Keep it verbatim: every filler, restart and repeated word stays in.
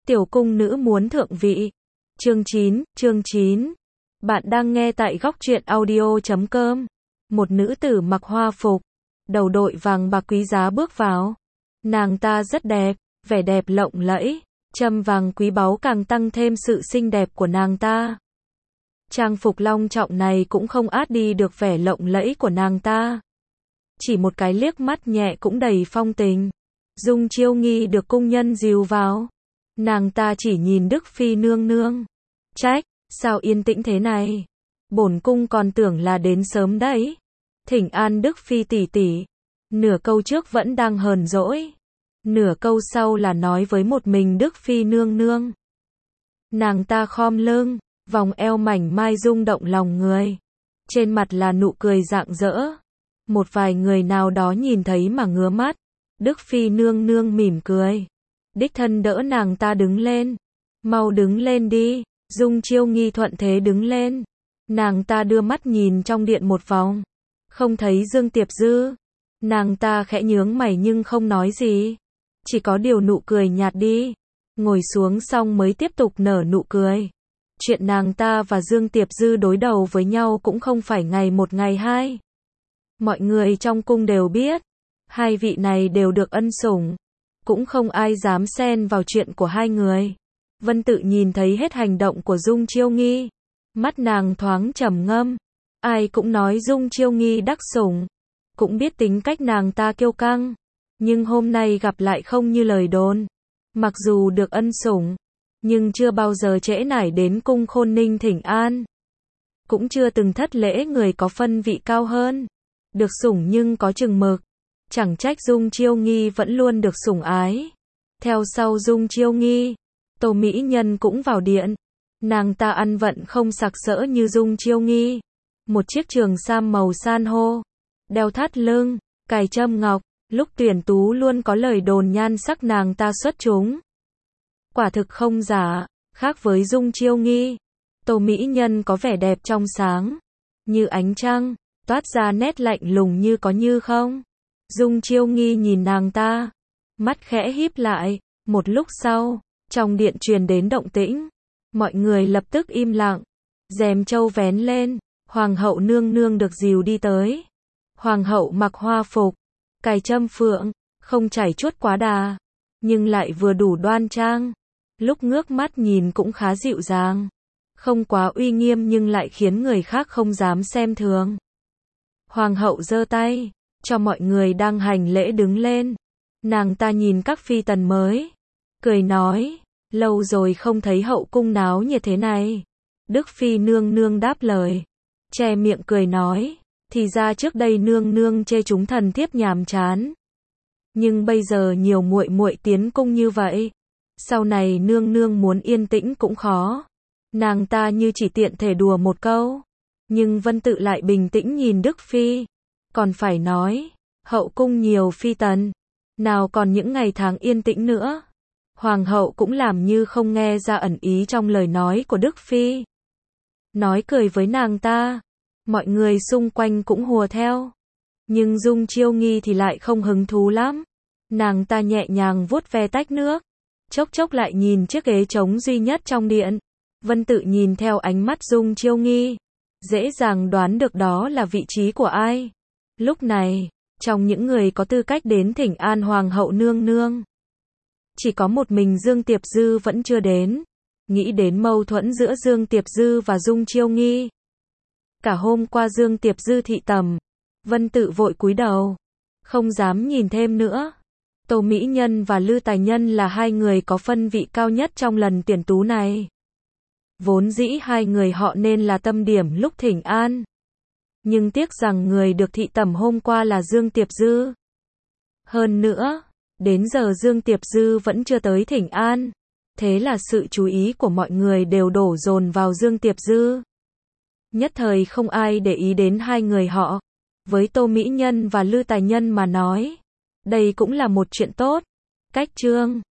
Tiểu cung nữ muốn thượng vị. Chương chín, chương chín. Bạn đang nghe tại góc truyện audio chấm com. Một nữ tử mặc hoa phục, đầu đội vàng bạc quý giá bước vào. Nàng ta rất đẹp, vẻ đẹp lộng lẫy, châm vàng quý báu càng tăng thêm sự xinh đẹp của nàng ta. Trang phục long trọng này cũng không át đi được vẻ lộng lẫy của nàng ta. Chỉ một cái liếc mắt nhẹ cũng đầy phong tình. Dung Chiêu Nghi được cung nhân dìu vào. Nàng ta chỉ nhìn Đức Phi nương nương. Trách, sao yên tĩnh thế này? Bổn cung còn tưởng là đến sớm đấy. Thỉnh an Đức Phi tỷ tỷ. Nửa câu trước vẫn đang hờn dỗi. Nửa câu sau là nói với một mình Đức Phi nương nương. Nàng ta khom lưng, vòng eo mảnh mai rung động lòng người. Trên mặt là nụ cười rạng rỡ. Một vài người nào đó nhìn thấy mà ngứa mắt. Đức Phi nương nương mỉm cười. Đích thân đỡ nàng ta đứng lên. Mau đứng lên đi. Dung Chiêu Nghi thuận thế đứng lên. Nàng ta đưa mắt nhìn trong điện một vòng. Không thấy Dương Tiệp Dư. Nàng ta khẽ nhướng mày nhưng không nói gì. Chỉ có điều nụ cười nhạt đi. Ngồi xuống xong mới tiếp tục nở nụ cười. Chuyện nàng ta và Dương Tiệp Dư đối đầu với nhau cũng không phải ngày một ngày hai. Mọi người trong cung đều biết. Hai vị này đều được ân sủng. Cũng không ai dám xen vào chuyện của hai người. Vân Tự nhìn thấy hết hành động của Dung Chiêu Nghi. Mắt nàng thoáng trầm ngâm. Ai cũng nói Dung Chiêu Nghi đắc sủng. Cũng biết tính cách nàng ta kiêu căng. Nhưng hôm nay gặp lại không như lời đồn. Mặc dù được ân sủng, nhưng chưa bao giờ trễ nải đến cung Khôn Ninh thỉnh an. Cũng chưa từng thất lễ người có phân vị cao hơn. Được sủng nhưng có chừng mực. Chẳng trách Dung Chiêu Nghi vẫn luôn được sủng ái. Theo sau Dung Chiêu Nghi, Tô Mỹ Nhân cũng vào điện. Nàng ta ăn vận không sặc sỡ như Dung Chiêu Nghi. Một chiếc trường sam màu san hô, đeo thắt lưng, cài trâm ngọc. Lúc tuyển tú luôn có lời đồn nhan sắc nàng ta xuất chúng. Quả thực không giả, khác với Dung Chiêu Nghi. Tô Mỹ Nhân có vẻ đẹp trong sáng, như ánh trăng, toát ra nét lạnh lùng như có như không. Dung Chiêu Nghi nhìn nàng ta, mắt khẽ híp lại. Một lúc sau, trong điện truyền đến động tĩnh. Mọi người lập tức im lặng. Rèm châu vén lên, Hoàng hậu nương nương được dìu đi tới. Hoàng hậu mặc hoa phục, cài trâm phượng, không chảy chuốt quá đà, nhưng lại vừa đủ đoan trang. Lúc ngước mắt nhìn cũng khá dịu dàng. Không quá uy nghiêm nhưng lại khiến người khác không dám xem thường. Hoàng hậu giơ tay, cho mọi người đang hành lễ đứng lên. Nàng ta nhìn các phi tần mới, cười nói, lâu rồi không thấy hậu cung náo như thế này. Đức Phi nương nương đáp lời, che miệng cười nói, thì ra trước đây nương nương chê chúng thần thiếp nhàm chán. Nhưng bây giờ nhiều muội muội tiến cung như vậy, sau này nương nương muốn yên tĩnh cũng khó. Nàng ta như chỉ tiện thể đùa một câu. Nhưng Vân Tự lại bình tĩnh nhìn Đức Phi. Còn phải nói, hậu cung nhiều phi tần, nào còn những ngày tháng yên tĩnh nữa. Hoàng hậu cũng làm như không nghe ra ẩn ý trong lời nói của Đức Phi. Nói cười với nàng ta. Mọi người xung quanh cũng hùa theo. Nhưng Dung Chiêu Nghi thì lại không hứng thú lắm. Nàng ta nhẹ nhàng vuốt ve tách nước. Chốc chốc lại nhìn chiếc ghế trống duy nhất trong điện. Vân Tự nhìn theo ánh mắt Dung Chiêu Nghi, dễ dàng đoán được đó là vị trí của ai. Lúc này, trong những người có tư cách đến thỉnh an Hoàng hậu nương nương, chỉ có một mình Dương Tiệp Dư vẫn chưa đến. Nghĩ đến mâu thuẫn giữa Dương Tiệp Dư và Dung Chiêu Nghi. Cả hôm qua Dương Tiệp Dư thị tầm, Vân Tự vội cúi đầu, không dám nhìn thêm nữa. Tô Mỹ Nhân và Lư Tài Nhân là hai người có phân vị cao nhất trong lần tuyển tú này. Vốn dĩ hai người họ nên là tâm điểm lúc thỉnh an. Nhưng tiếc rằng người được thị tẩm hôm qua là Dương Tiệp Dư. Hơn nữa, đến giờ Dương Tiệp Dư vẫn chưa tới thỉnh an. Thế là sự chú ý của mọi người đều đổ dồn vào Dương Tiệp Dư. Nhất thời không ai để ý đến hai người họ. Với Tô Mỹ Nhân và Lư Tài Nhân mà nói, đây cũng là một chuyện tốt. Cách chương